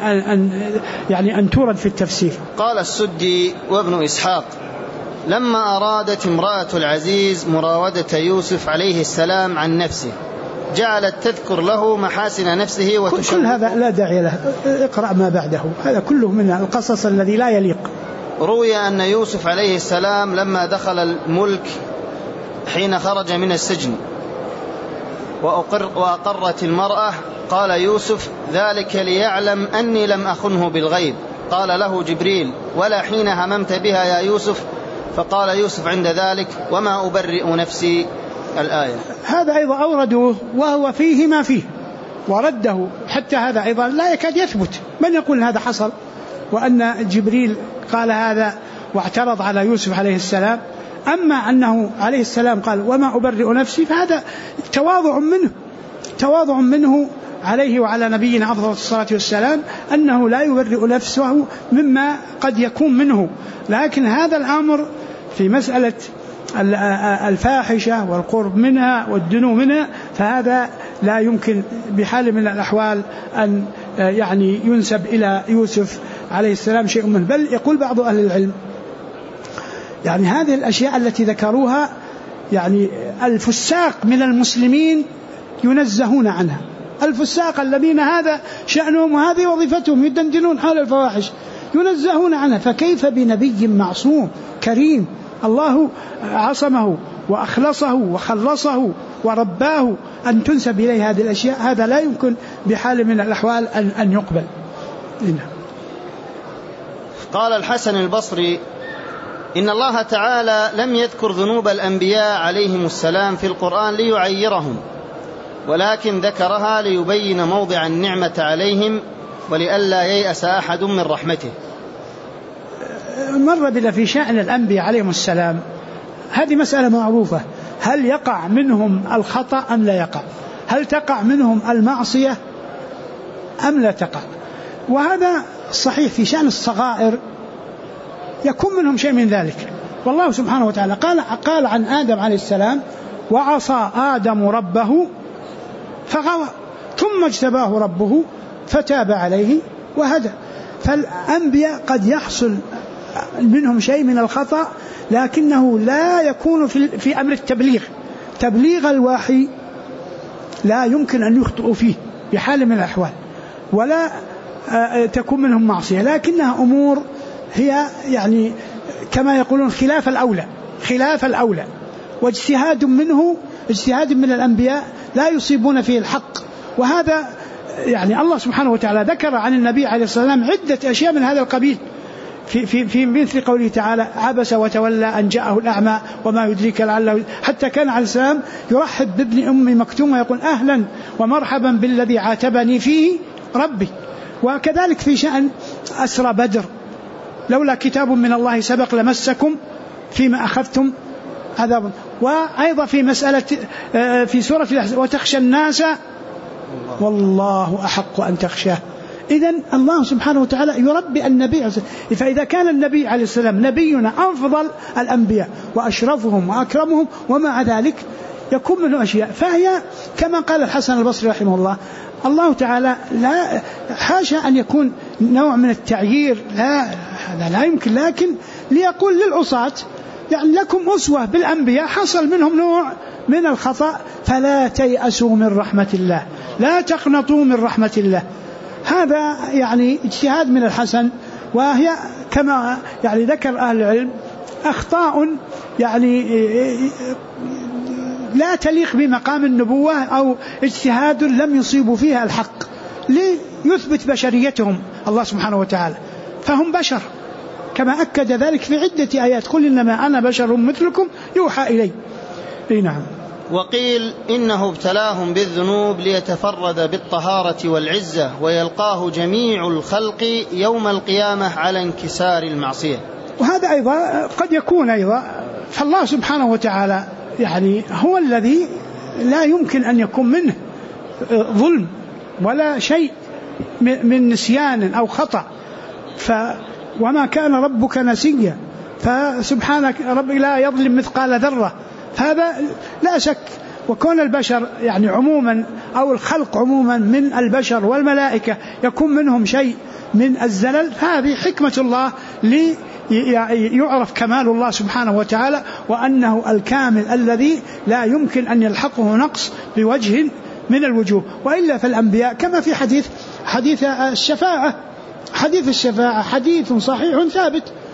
أن تورد في التفسير. قال السدي وابن إسحاق لما أرادت امرأة العزيز مراودة يوسف عليه السلام عن نفسه جعلت تذكر له محاسن نفسه كل هذا لا داعي له، اقرأ ما بعده، هذا كله من القصص الذي لا يليق. روي أن يوسف عليه السلام لما دخل الملك حين خرج من السجن وأقرت المرأة قال يوسف ذلك ليعلم أني لم أخنه بالغيب. قال له جبريل ولا حين هممت بها يا يوسف؟ فقال يوسف عند ذلك وما أبرئ نفسي الآية. هذا أيضا أوردوه وهو فيه ما فيه ورده، حتى هذا أيضا لا يكاد يثبت. من يقول هذا حصل وأن جبريل قال هذا واعترض على يوسف عليه السلام؟ أما أنه عليه السلام قال وما أبرئ نفسي، فهذا تواضع منه عليه وعلى نبينا أفضل الصلاة والسلام، أنه لا يبرئ نفسه مما قد يكون منه. لكن هذا الأمر في مسألة الفاحشة والقرب منها والدنو منها، فهذا لا يمكن بحال من الأحوال أن يعني ينسب إلى يوسف عليه السلام شيء منه. بل يقول بعض أهل العلم يعني هذه الأشياء التي ذكروها يعني الفساق من المسلمين ينزهون عنها، الفساق الذين هذا شأنهم وهذه وظيفتهم يدندنون حول الفواحش ينزهون عنها، فكيف بنبي معصوم كريم الله عصمه وأخلصه وخلصه ورباه أن تنسب إليه هذه الأشياء؟ هذا لا يمكن بحال من الأحوال أن يقبل. قال الحسن البصري إن الله تعالى لم يذكر ذنوب الأنبياء عليهم السلام في القرآن ليعيرهم، ولكن ذكرها ليبين موضع النعمة عليهم ولئلا ييأس أحد من رحمته. مر بنا في شأن الأنبياء عليهم السلام هذه مسألة معروفة، هل يقع منهم الخطأ أم لا يقع؟ هل تقع منهم المعصية أم لا تقع؟ وهذا صحيح في شأن الصغائر يكون منهم شيء من ذلك. والله سبحانه وتعالى قال عن آدم عليه السلام وعصى آدم ربه فغوى ثم اجتباه ربه فتاب عليه وهدى. فالأنبياء قد يحصل منهم شيء من الخطأ، لكنه لا يكون في أمر تبليغ الوحي لا يمكن أن يخطئوا فيه بحال من الأحوال، ولا تكون منهم معصية، لكنها أمور هي يعني كما يقولون خلاف الأولى واجتهاد من الأنبياء لا يصيبون فيه الحق. وهذا يعني الله سبحانه وتعالى ذكر عن النبي عليه الصلاة والسلام عدة أشياء من هذا القبيل في مثل قوله تعالى عبس وتولى أن جاءه الأعمى وما يدريك لعله، حتى كان عليه السلام يرحب بابن أم مكتوم ويقول أهلا ومرحبا بالذي عاتبني فيه ربي. وكذلك في شأن أسرى بدر لولا كتاب من الله سبق لمسكم فيما أخذتم عذاب. وأيضا في مسألة في سورة الأحزاب وتخشى الناس والله أحق أن تخشاه. إذن الله سبحانه وتعالى يربي النبي، فإذا كان النبي عليه السلام نبينا أفضل الأنبياء وأشرفهم وأكرمهم ومع ذلك يكون منه أشياء، فهي كما قال الحسن البصري رحمه الله الله تعالى لا حاشا أن يكون نوع من التعيير، لا هذا لا يمكن، لكن ليقول للعصاة يعني لكم أسوة بالأنبياء حصل منهم نوع من الخطأ فلا تيأسوا من رحمة الله، لا تقنطوا من رحمة الله. هذا يعني اجتهاد من الحسن، وهي كما يعني ذكر أهل العلم أخطاء يعني لا تليق بمقام النبوة أو اجتهاد لم يصيبوا فيها الحق ليثبت بشريتهم الله سبحانه وتعالى، فهم بشر كما أكد ذلك في عدة آيات قل إنما أنا بشر مثلكم يوحى إلي. نعم. وقيل إنه ابتلاهم بالذنوب ليتفرد بالطهارة والعزة ويلقاه جميع الخلق يوم القيامة على انكسار المعصية. وهذا أيضا قد يكون أيضا، فالله سبحانه وتعالى يعني هو الذي لا يمكن أن يكون منه ظلم ولا شيء من نسيان أو خطأ، وما كان ربك نسيا، فسبحانك ربك لا يظلم مثقال ذرة، فهذا لا شك. وكون البشر يعني عموما أو الخلق عموما من البشر والملائكة يكون منهم شيء من الزلل، هذه حكمة الله ليعرف كمال الله سبحانه وتعالى وأنه الكامل الذي لا يمكن أن يلحقه نقص بوجه من الوجوه. وإلا فالأنبياء كما في حديث الشفاعة، حديث الشفاعة حديث صحيح ثابت،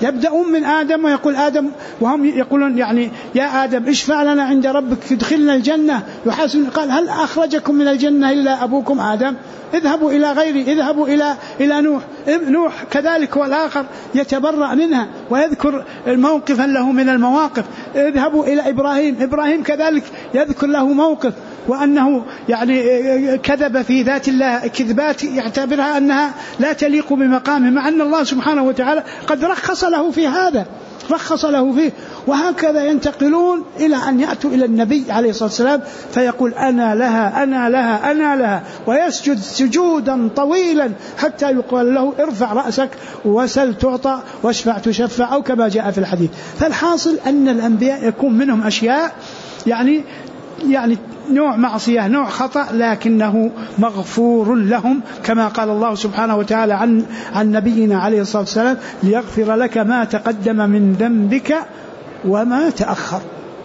يبدأون من آدم ويقول آدم، وهم يقولون يعني يا آدم اشفع لنا عند ربك ادخلنا الجنة، يحاسبون. قال هل أخرجكم من الجنة إلا أبوكم آدم؟ اذهبوا إلى غيري، اذهبوا إلى نوح كذلك، والآخر يتبرأ منها ويذكر موقفا له من المواقف. اذهبوا إلى إبراهيم كذلك يذكر له موقف، وأنه يعني كذب في ذات الله كذبات يعتبرها أنها لا تليق بمقامه، مع أن الله سبحانه وتعالى قد رخص له في هذا، رخص له فيه. وهكذا ينتقلون إلى أن يأتوا إلى النبي عليه الصلاة والسلام فيقول أنا لها أنا لها أنا لها، ويسجد سجودا طويلا حتى يقال له ارفع رأسك وسل تعطى واشفع تشفع، أو كما جاء في الحديث. فالحاصل أن الأنبياء يكون منهم أشياء يعني نوع معصية، نوع خطأ، لكنه مغفور لهم، كما قال الله سبحانه وتعالى عن نبينا عليه الصلاة والسلام ليغفر لك ما تقدم من ذنبك وما تأخر.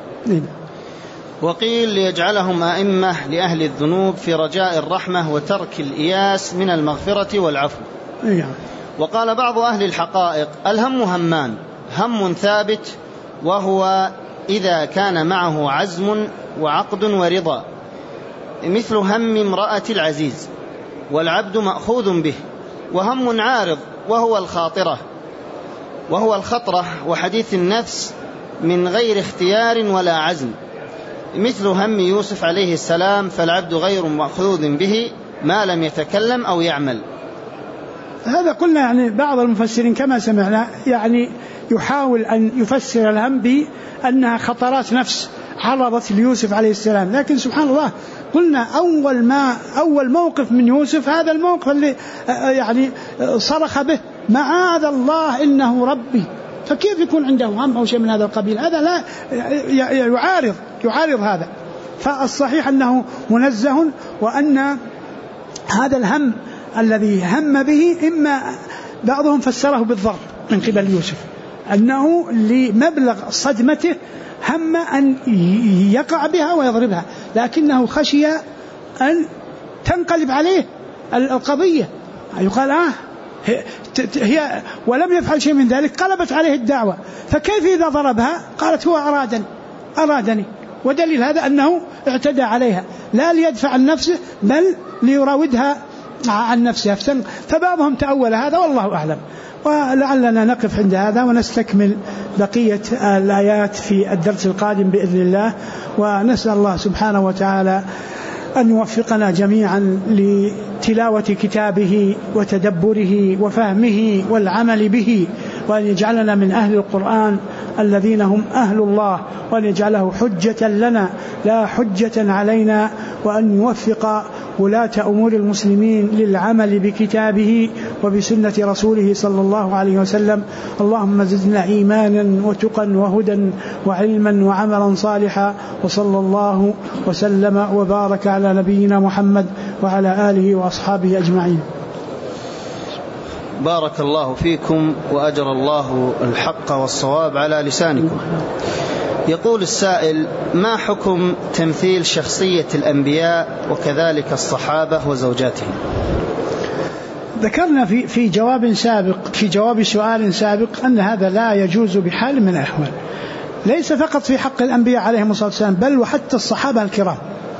وقيل ليجعلهم أئمة لأهل الذنوب في رجاء الرحمة وترك الإياس من المغفرة والعفو. وقال بعض أهل الحقائق الهم همان: هم ثابت وهو إذا كان معه عزم وعقد ورضا، مثل هم امرأة العزيز، والعبد مأخوذ به. وهم عارض وهو الخطرة وحديث النفس من غير اختيار ولا عزم، مثل هم يوسف عليه السلام، فالعبد غير مأخوذ به ما لم يتكلم أو يعمل. هذا قلنا يعني بعض المفسرين كما سمعنا يعني يحاول أن يفسر الهم بأنها خطرات نفس عرضت ليوسف عليه السلام، لكن سبحان الله قلنا أول موقف من يوسف هذا الموقف اللي يعني صرخ به معاذ الله إنه ربي، فكيف يكون عنده هم أو شيء من هذا القبيل؟ هذا لا يعارض هذا. فالصحيح أنه منزه، وأن هذا الهم الذي هم به إما بعضهم فسره بالضرب من قبل يوسف، أنه لمبلغ صدمته هم أن يقع بها ويضربها، لكنه خشي أن تنقلب عليه القضية، يقال هي ولم يفعل شيء من ذلك، قلبت عليه الدعوة، فكيف إذا ضربها؟ قالت هو أرادني، ودليل هذا أنه اعتدى عليها لا ليدفع عن نفسه بل ليراودها عن نفسها. فبعضهم تأول هذا والله أعلم. ولعلنا نقف عند هذا ونستكمل بقية الآيات في الدرس القادم بإذن الله، ونسأل الله سبحانه وتعالى أن يوفقنا جميعا لتلاوة كتابه وتدبره وفهمه والعمل به، وأن يجعلنا من أهل القرآن الذين هم أهل الله، وأن يجعله حجة لنا لا حجة علينا، وأن يوفق ولاة أمور المسلمين للعمل بكتابه وبسنة رسوله صلى الله عليه وسلم. اللهم زدنا إيمانا وتقا وهدى وعلما وعملا صالحا، وصلى الله وسلم وبارك على نبينا محمد وعلى آله وأصحابه أجمعين. بارك الله فيكم وأجر الله الحق والصواب على لسانكم. يقول السائل: ما حكم تمثيل شخصية الأنبياء وكذلك الصحابة وزوجاتهم؟ ذكرنا في جواب سؤال سابق أن هذا لا يجوز بحال من الأحوال، ليس فقط في حق الأنبياء عليهم الصلاة والسلام بل وحتى الصحابة الكرام.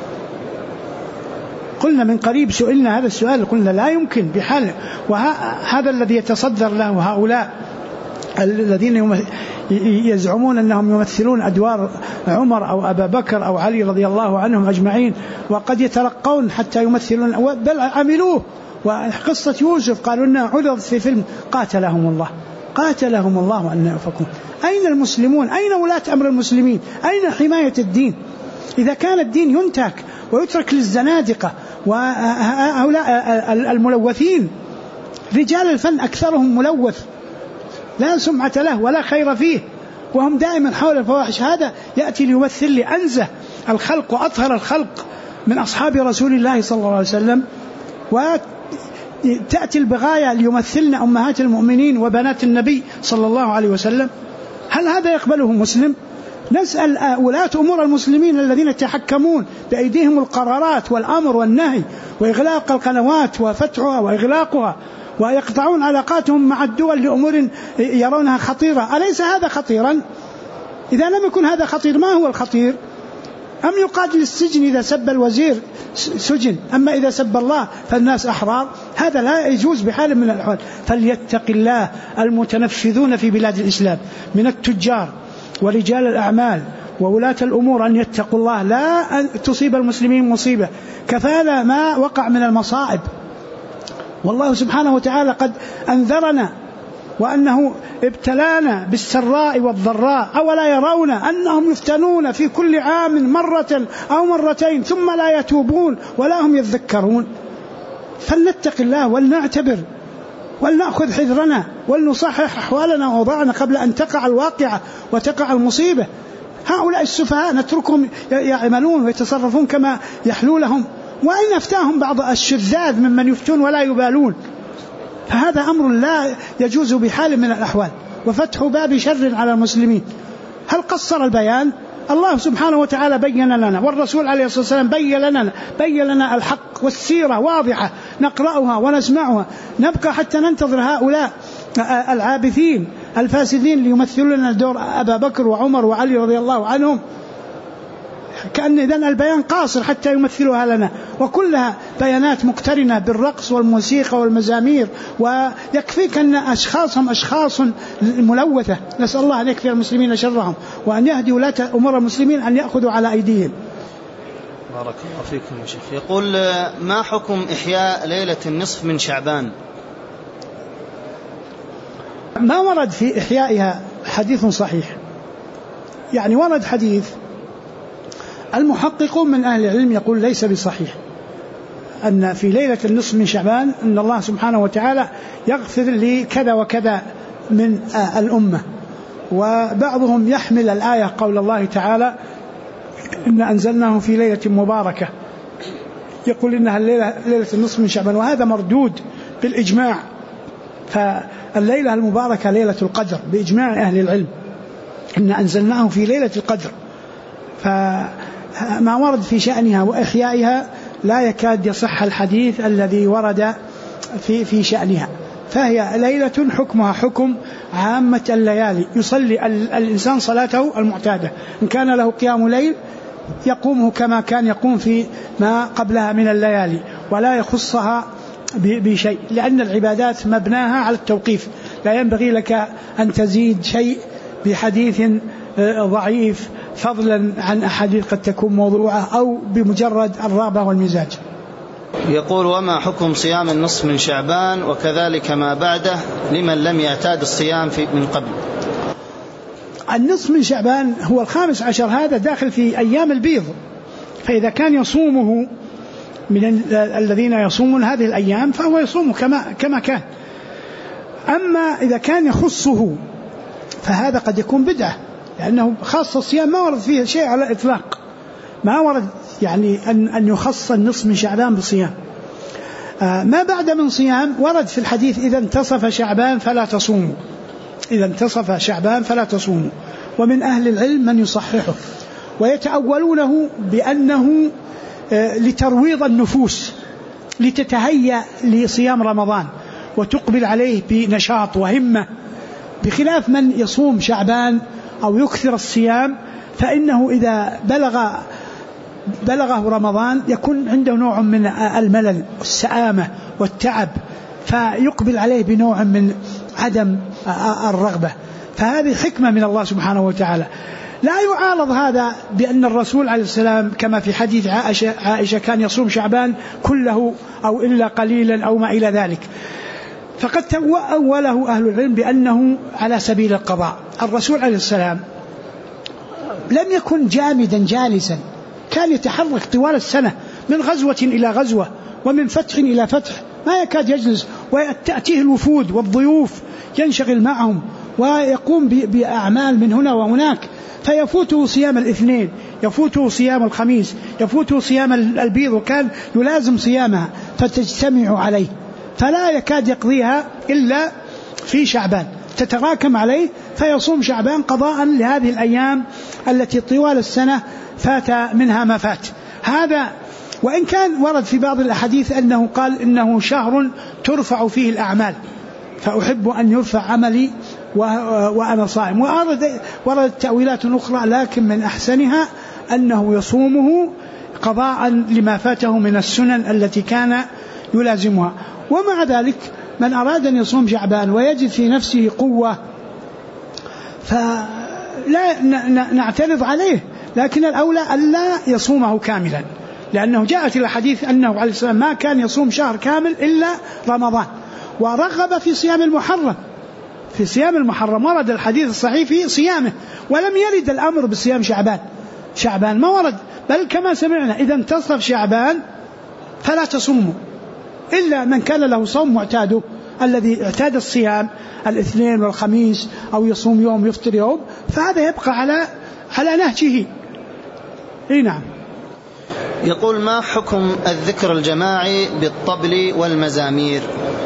قلنا من قريب سئلنا هذا السؤال، قلنا لا يمكن بحال، وهذا الذي يتصدر له هؤلاء الذين يزعمون أنهم يمثلون أدوار عمر أو أبا بكر أو علي رضي الله عنهم أجمعين، وقد يترقون حتى يمثلون، بل عملوه. وقصة يوسف قالوا أنها عرضت في فيلم، قاتلهم الله أن يؤفكون. أين المسلمون؟ أين ولاة أمر المسلمين؟ أين حماية الدين؟ إذا كان الدين ينتهك ويترك للزنادقة وهؤلاء الملوثين، رجال الفن أكثرهم ملوث لا سمعة له ولا خير فيه، وهم دائما حول الفواحش. هذا يأتي ليمثل لأنزه الخلق وأطهر الخلق من أصحاب رسول الله صلى الله عليه وسلم، وتأتي البغاية ليمثلن أمهات المؤمنين وبنات النبي صلى الله عليه وسلم. هل هذا يقبله مسلم؟ نسأل ولاة أمور المسلمين الذين يتحكمون بأيديهم القرارات والأمر والنهي وإغلاق القنوات وفتحها وإغلاقها ويقطعون علاقاتهم مع الدول لأمور يرونها خطيرة. أليس هذا خطيرا؟ إذا لم يكن هذا خطير، ما هو الخطير؟ أم يقاد للسجن إذا سب الوزير سجن، أما إذا سب الله فالناس أحرار؟ هذا لا يجوز بحال من الأحوال. فليتق الله المتنفذون في بلاد الإسلام من التجار ورجال الأعمال وولاة الأمور أن يتقوا الله، لا أن تصيب المسلمين مصيبة. كفانا ما وقع من المصائب، والله سبحانه وتعالى قد أنذرنا وأنه ابتلانا بالسراء والضراء. أولا يرون أنهم يفتنون في كل عام مرة أو مرتين ثم لا يتوبون ولا هم يذكرون؟ فلنتق الله ولنعتبر ولنأخذ حذرنا ولنصحح أحوالنا ووضعنا قبل أن تقع الواقعة وتقع المصيبة. هؤلاء السفهاء نتركهم يعملون ويتصرفون كما يحلو لهم، وإن أفتاهم بعض الشذاذ ممن يفتون ولا يبالون، فهذا أمر لا يجوز بحال من الأحوال، وفتح باب شر على المسلمين. هل قصر البيان؟ الله سبحانه وتعالى بين لنا، والرسول عليه الصلاة والسلام بين لنا الحق، والسيرة واضحة نقرأها ونسمعها. نبقى حتى ننتظر هؤلاء العابثين الفاسدين ليمثلون لنا دور أبا بكر وعمر وعلي رضي الله عنهم؟ كأن إذن البيان قاصر حتى يمثلها لنا، وكلها بيانات مقترنة بالرقص والموسيقى والمزامير، ويكفيك أن أشخاصهم أشخاص ملوثة. نسأل الله أن يكفي المسلمين شرهم وأن يهدي ولاة أمور المسلمين أن يأخذوا على أيديهم. بارك الله فيكم يا شيخ. يقول: ما حكم إحياء ليلة النصف من شعبان؟ ما ورد في إحيائها حديث صحيح، يعني ورد حديث المحققون من أهل العلم يقول ليس بصحيح، أن في ليلة النصف من شعبان أن الله سبحانه وتعالى يغفر لي كذا وكذا من الأمة. وبعضهم يحمل الآية قول الله تعالى: إن أنزلناه في ليلة مباركة، يقول إنها ليلة النصف من شعبان، وهذا مردود بالإجماع. فالليلة المباركة ليلة القدر بإجماع أهل العلم، إن أنزلناه في ليلة القدر. فما ورد في شأنها وإحيائها لا يكاد يصح الحديث الذي ورد في شأنها، فهي ليلة حكمها حكم عامة الليالي، يصلي الإنسان صلاته المعتادة، إن كان له قيام ليل يقومه كما كان يقوم في ما قبلها من الليالي، ولا يخصها بشيء، لأن العبادات مبناها على التوقيف. لا ينبغي لك أن تزيد شيء بحديث ضعيف فضلا عن أحاديث قد تكون موضوعة أو بمجرد الرغبة والمزاج. يقول: وما حكم صيام النصف من شعبان وكذلك ما بعده لمن لم يعتاد الصيام من قبل؟ النصف من شعبان هو 15، هذا داخل في أيام البيض، فإذا كان يصومه من الذين يصومون هذه الأيام فهو يصوم كما كان. أما إذا كان يخصه فهذا قد يكون بدعة، لأنه خاص الصيام ما ورد فيه شيء على الإطلاق، ما ورد يعني أن يخص النصف من شعبان بصيام. ما بعد من صيام ورد في الحديث: إذا انتصف شعبان فلا تصوموا، إذا انتصف شعبان فلا تصوموا. ومن أهل العلم من يصححه ويتأولونه بأنه لترويض النفوس لتتهيأ لصيام رمضان وتقبل عليه بنشاط وهمة، بخلاف من يصوم شعبان أو يكثر الصيام فإنه إذا بلغه رمضان يكون عنده نوع من الملل والسآمة والتعب، فيقبل عليه بنوع من عدم الرغبة. فهذه حكمة من الله سبحانه وتعالى. لا يعارض هذا بأن الرسول عليه السلام كما في حديث عائشة كان يصوم شعبان كله أو إلا قليلا أو ما إلى ذلك، فقد تأوله أهل العلم بأنه على سبيل القضاء. الرسول عليه السلام لم يكن جامدا جالسا، كان يتحرك طوال السنة من غزوة إلى غزوة ومن فتح إلى فتح، ما يكاد يجلس، وتأتيه الوفود والضيوف ينشغل معهم ويقوم بأعمال من هنا وهناك، فيفوته صيام الاثنين، يفوته صيام الخميس، يفوته صيام البيض، وكان يلازم صيامها فتجتمع عليه، فلا يكاد يقضيها إلا في شعبان، تتراكم عليه فيصوم شعبان قضاء لهذه الأيام التي طوال السنة فات منها ما فات. هذا وإن كان ورد في بعض الأحاديث أنه قال إنه شهر ترفع فيه الأعمال، فأحب أن يرفع عملي وأنا صائم. وردت تأويلات أخرى، لكن من أحسنها أنه يصومه قضاء لما فاته من السنن التي كان يلازمها. ومع ذلك من أراد أن يصوم شعبان ويجد في نفسه قوة فلا نعترض عليه، لكن الأولى ألا يصومه كاملا، لأنه جاءت الحديث أنه عليه السلام ما كان يصوم شهر كامل إلا رمضان، ورغب في صيام المحرم. في صيام المحرم ورد الحديث الصحيح في صيامه، ولم يرد الأمر بصيام شعبان ما ورد. بل كما سمعنا إذا انتصف شعبان فلا تصوموا إلا من كان له صوم معتاده، الذي اعتاد الصيام الاثنين والخميس أو يصوم يوم يفطر يوم، فهذا يبقى على نهجه. نعم. يقول: ما حكم الذكر الجماعي بالطبل والمزامير؟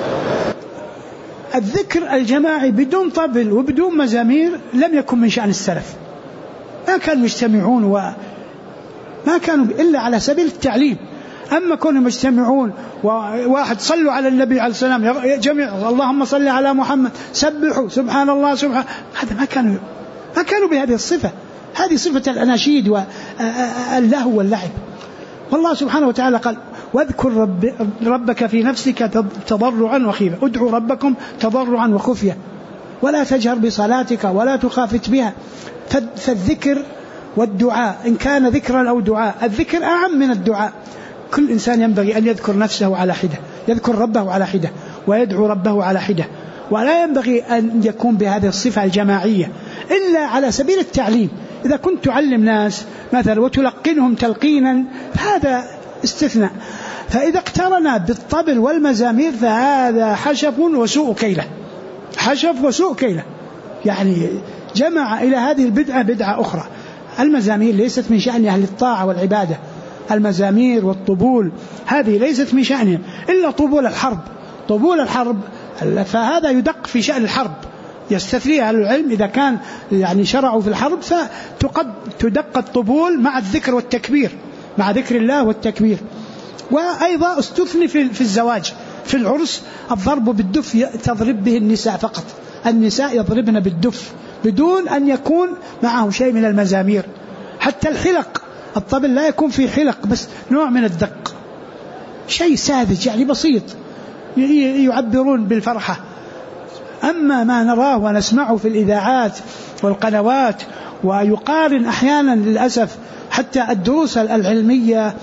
الذكر الجماعي بدون طبل وبدون مزامير لم يكن من شأن السلف، ما كانوا يجتمعون وما كانوا إلا على سبيل التعليم. أما كونوا يجتمعون وواحد صلوا على النبي عليه السلام جميع اللهم صل على محمد سبحوا سبحان الله سبحان، هذا ما كانوا بهذه الصفة. هذه صفة الأناشيد واللهو واللعب. والله سبحانه وتعالى قال: واذكر ربك في نفسك تضرعا وخيفة، ادعوا ربكم تضرعا وخفية ولا تجهر بصلاتك ولا تخافت بها. فالذكر والدعاء إن كان ذكرا أو دعاء، الذكر أعم من الدعاء. كل إنسان ينبغي أن يذكر نفسه على حدة، يذكر ربه على حدة ويدعو ربه على حدة، ولا ينبغي أن يكون بهذه الصفة الجماعية إلا على سبيل التعليم. إذا كنت تعلم ناس مثلا وتلقنهم تلقينا فهذا استثناء. فإذا اقترنا بالطبل والمزامير فهذا حشف وسوء كيلة، حشف وسوء كيلة، يعني جمع إلى هذه البدعة بدعة أخرى. المزامير ليست من شأن أهل الطاعة والعبادة، المزامير والطبول هذه ليست من شأنهم إلا طبول الحرب، فهذا يدق في شأن الحرب، يستثنيها أهل العلم إذا كان يعني شرعوا في الحرب فتدق الطبول مع الذكر والتكبير، مع ذكر الله والتكبير. وأيضا استثني في الزواج، في العرس الضرب بالدف تضرب به النساء فقط، النساء يضربن بالدف بدون أن يكون معه شيء من المزامير. حتى الحلق، الطبل لا يكون فيه حلق، بس نوع من الدق، شيء ساذج يعني بسيط يعبرون بالفرحة. أما ما نراه ونسمعه في الإذاعات والقنوات، ويقارن أحيانا للأسف حتى الدروس العلمية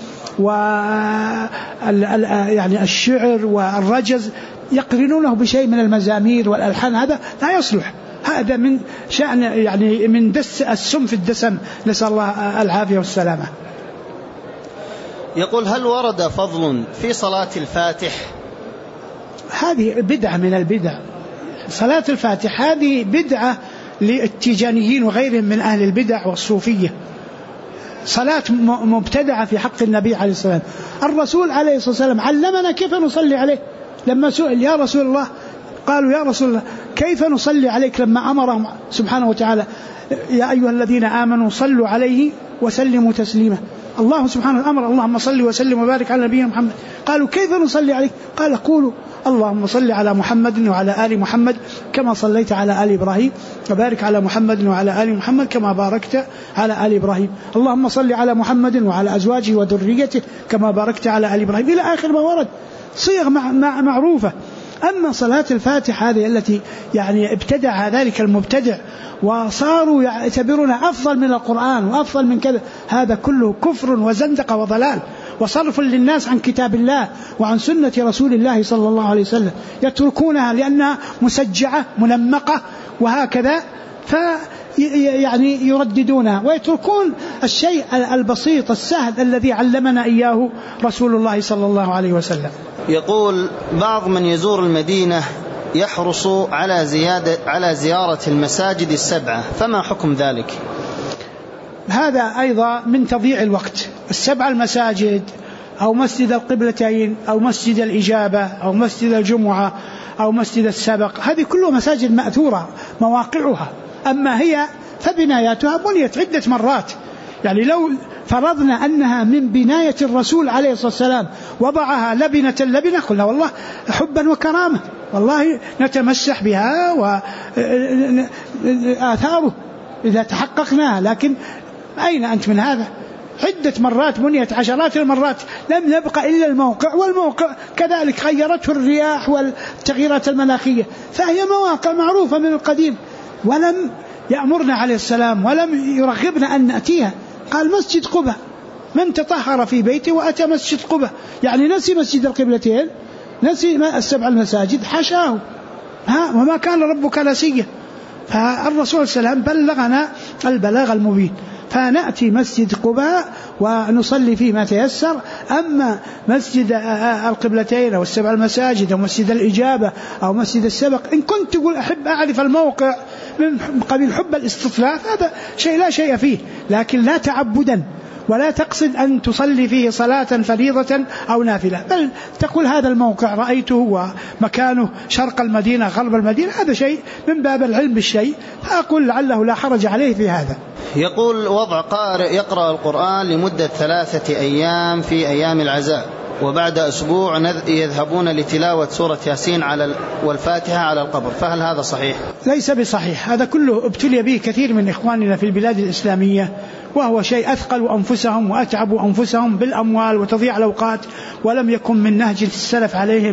يعني الشعر والرجز يقرنونه بشيء من المزامير والألحان، هذا لا يصلح، هذا من شأن يعني من دس السم في الدسم، نسأل الله العافية والسلامة. يقول: هل ورد فضل في صلاة الفاتح؟ هذه بدعة من البدع. صلاة الفاتح هذه بدعة للتيجانيين وغيرهم من أهل البدع والصوفية، صلاة مبتدعة في حق النبي عليه الصلاة والسلام. الرسول عليه الصلاة والسلام علمنا كيف نصلي عليه. لما سئل يا رسول الله، قالوا يا رسول الله كيف نصلي عليك، لما أمرهم سبحانه وتعالى يا أيها الذين آمنوا صلوا عليه وسلموا تسليما. الله سبحانه أمر اللهم صل وسلم وبارك على نبينا محمد. قالوا كيف نصلي عليك؟ قال قولوا اللهم صل على محمد وعلى آل محمد كما صليت على آل إبراهيم، وبارك على محمد وعلى آل محمد كما باركت على آل إبراهيم، اللهم صل على محمد وعلى أزواجه وذريته كما باركت على آل إبراهيم، إلى آخر ما ورد، صيغ معروفة. أما صلاة الفاتح هذه التي يعني ابتدع ذلك المبتدع وصاروا يعتبرونها أفضل من القرآن وأفضل من كذا، هذا كله كفر وزندقة وضلال وصرف للناس عن كتاب الله وعن سنة رسول الله صلى الله عليه وسلم، يتركونها لأنها مسجعة منمقة وهكذا، يعني يرددونها ويتركون الشيء البسيط السهل الذي علمنا إياه رسول الله صلى الله عليه وسلم. يقول: بعض من يزور المدينة يحرص على زيارة المساجد السبعة، فما حكم ذلك؟ هذا أيضا من تضييع الوقت. السبع المساجد أو مسجد القبلتين أو مسجد الإجابة أو مسجد الجمعة أو مسجد السبق، هذه كلها مساجد مأثورة مواقعها، أما هي فبناياتها بنيت عدة مرات، يعني لو فرضنا أنها من بناية الرسول عليه الصلاة والسلام وضعها لبنة قلنا والله حبا وكرامة، والله نتمسح بها وآثاره إذا تحققناها. لكن أين أنت من هذا؟ عدة مرات بنيت، عشرات المرات، لم يبقى إلا الموقع، والموقع كذلك غيرته الرياح والتغييرات المناخية، فهي مواقع معروفة من القديم، ولم يأمرنا عليه السلام ولم يرغبنا أن نأتيها. قال مسجد قباء، من تطهر في بيته وأتى مسجد قباء، يعني نسي مسجد القبلتين، نسي 7 المساجد، حشاه، وما كان ربك نسيا. فالرسول صلى الله عليه وسلم بلغنا البلاغ المبين، فنأتي مسجد قباء ونصلي فيه ما تيسر. أما مسجد القبلتين أو 7 المساجد أو مسجد الإجابة أو مسجد السبق، إن كنت تقول أحب أعرف الموقع من قبيل حب الاستطلاع، هذا شيء لا شيء فيه، لكن لا تعبدا، ولا تقصد أن تصلي فيه صلاة فريضة أو نافلة، بل تقول هذا الموقع رأيته ومكانه شرق المدينة غرب المدينة، هذا شيء من باب العلم بالشيء، فأقول لعله لا حرج عليه في هذا. يقول وضع قارئ يقرأ القرآن لمدة 3 أيام في أيام العزاء، وبعد أسبوع يذهبون لتلاوة سورة ياسين والفاتحة على القبر، فهل هذا صحيح؟ ليس بصحيح، هذا كله ابتلي به كثير من إخواننا في البلاد الإسلامية، وهو شيء أثقل أنفسهم وأتعبوا أنفسهم بالأموال وتضيع الأوقات، ولم يكن من نهج السلف عليهم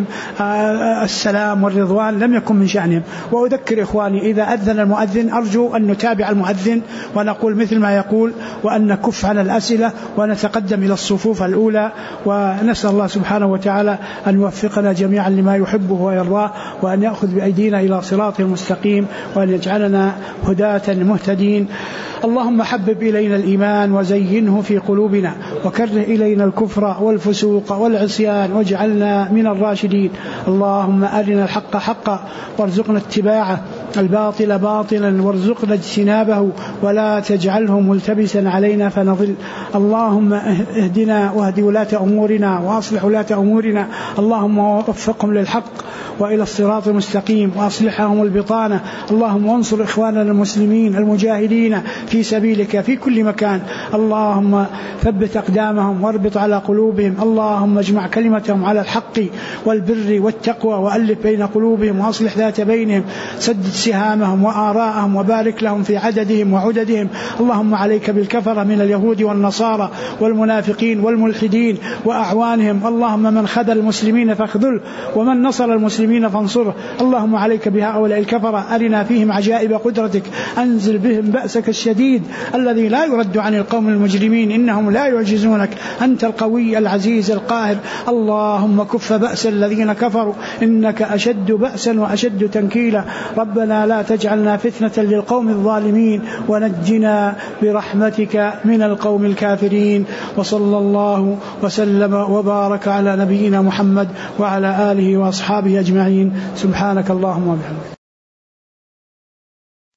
السلام والرضوان، لم يكن من شأنهم. وأذكر إخواني إذا أذن المؤذن أرجو أن نتابع المؤذن ونقول مثل ما يقول، وأن نكف عن الأسئلة ونتقدم إلى الصفوف الأولى، ونسأل الله سبحانه وتعالى أن يوفقنا جميعا لما يحبه ويرضاه، وأن يأخذ بأيدينا إلى صراط المستقيم، وأن يجعلنا هداة مهتدين. اللهم حبب إلينا الإيمان وزينه في قلوبنا، وكره إلينا الكفر والفسوق والعصيان، واجعلنا من الراشدين. اللهم أرنا الحق حقا وارزقنا اتباعه، الباطل باطلا وارزقنا اجتنابه، ولا تجعله ملتبسا علينا فنضل. اللهم اهدنا واهد ولاة أمورنا وأصلح ولاة أمورنا، اللهم وفقهم للحق وإلى الصراط المستقيم، وأصلحهم البطانة. اللهم وانصر إخواننا المسلمين المجاهدين في سبيلك في كل مكان، اللهم ثبت أقدامهم واربط على قلوبهم، اللهم اجمع كلمتهم على الحق والبر والتقوى، وألف بين قلوبهم وأصلح ذات بينهم، سدد سهامهم وآراءهم، وبارك لهم في عددهم وعددهم. اللهم عليك بالكفرة من اليهود والنصارى والمنافقين والملحدين وأعوانهم، اللهم من خذل المسلمين فاخذله، ومن نصر المسلمين فانصره. اللهم عليك بهؤلاء الكفرة، أرنا فيهم عجائب قدرتك، أنزل بهم بأسك الشديد الذي لا يرد عن القوم المجرمين، إنهم لا يعجزونك، أنت القوي العزيز القاهر. اللهم كف بأس الذين كفروا، إنك أشد بأسا وأشد تنكيلا. ربنا لا تجعلنا فتنة للقوم الظالمين، ونجنا برحمتك من القوم الكافرين. وصلى الله وسلم وبارك على نبينا محمد وعلى آله وأصحابه أجمعين. سبحانك اللهم وبحمدك.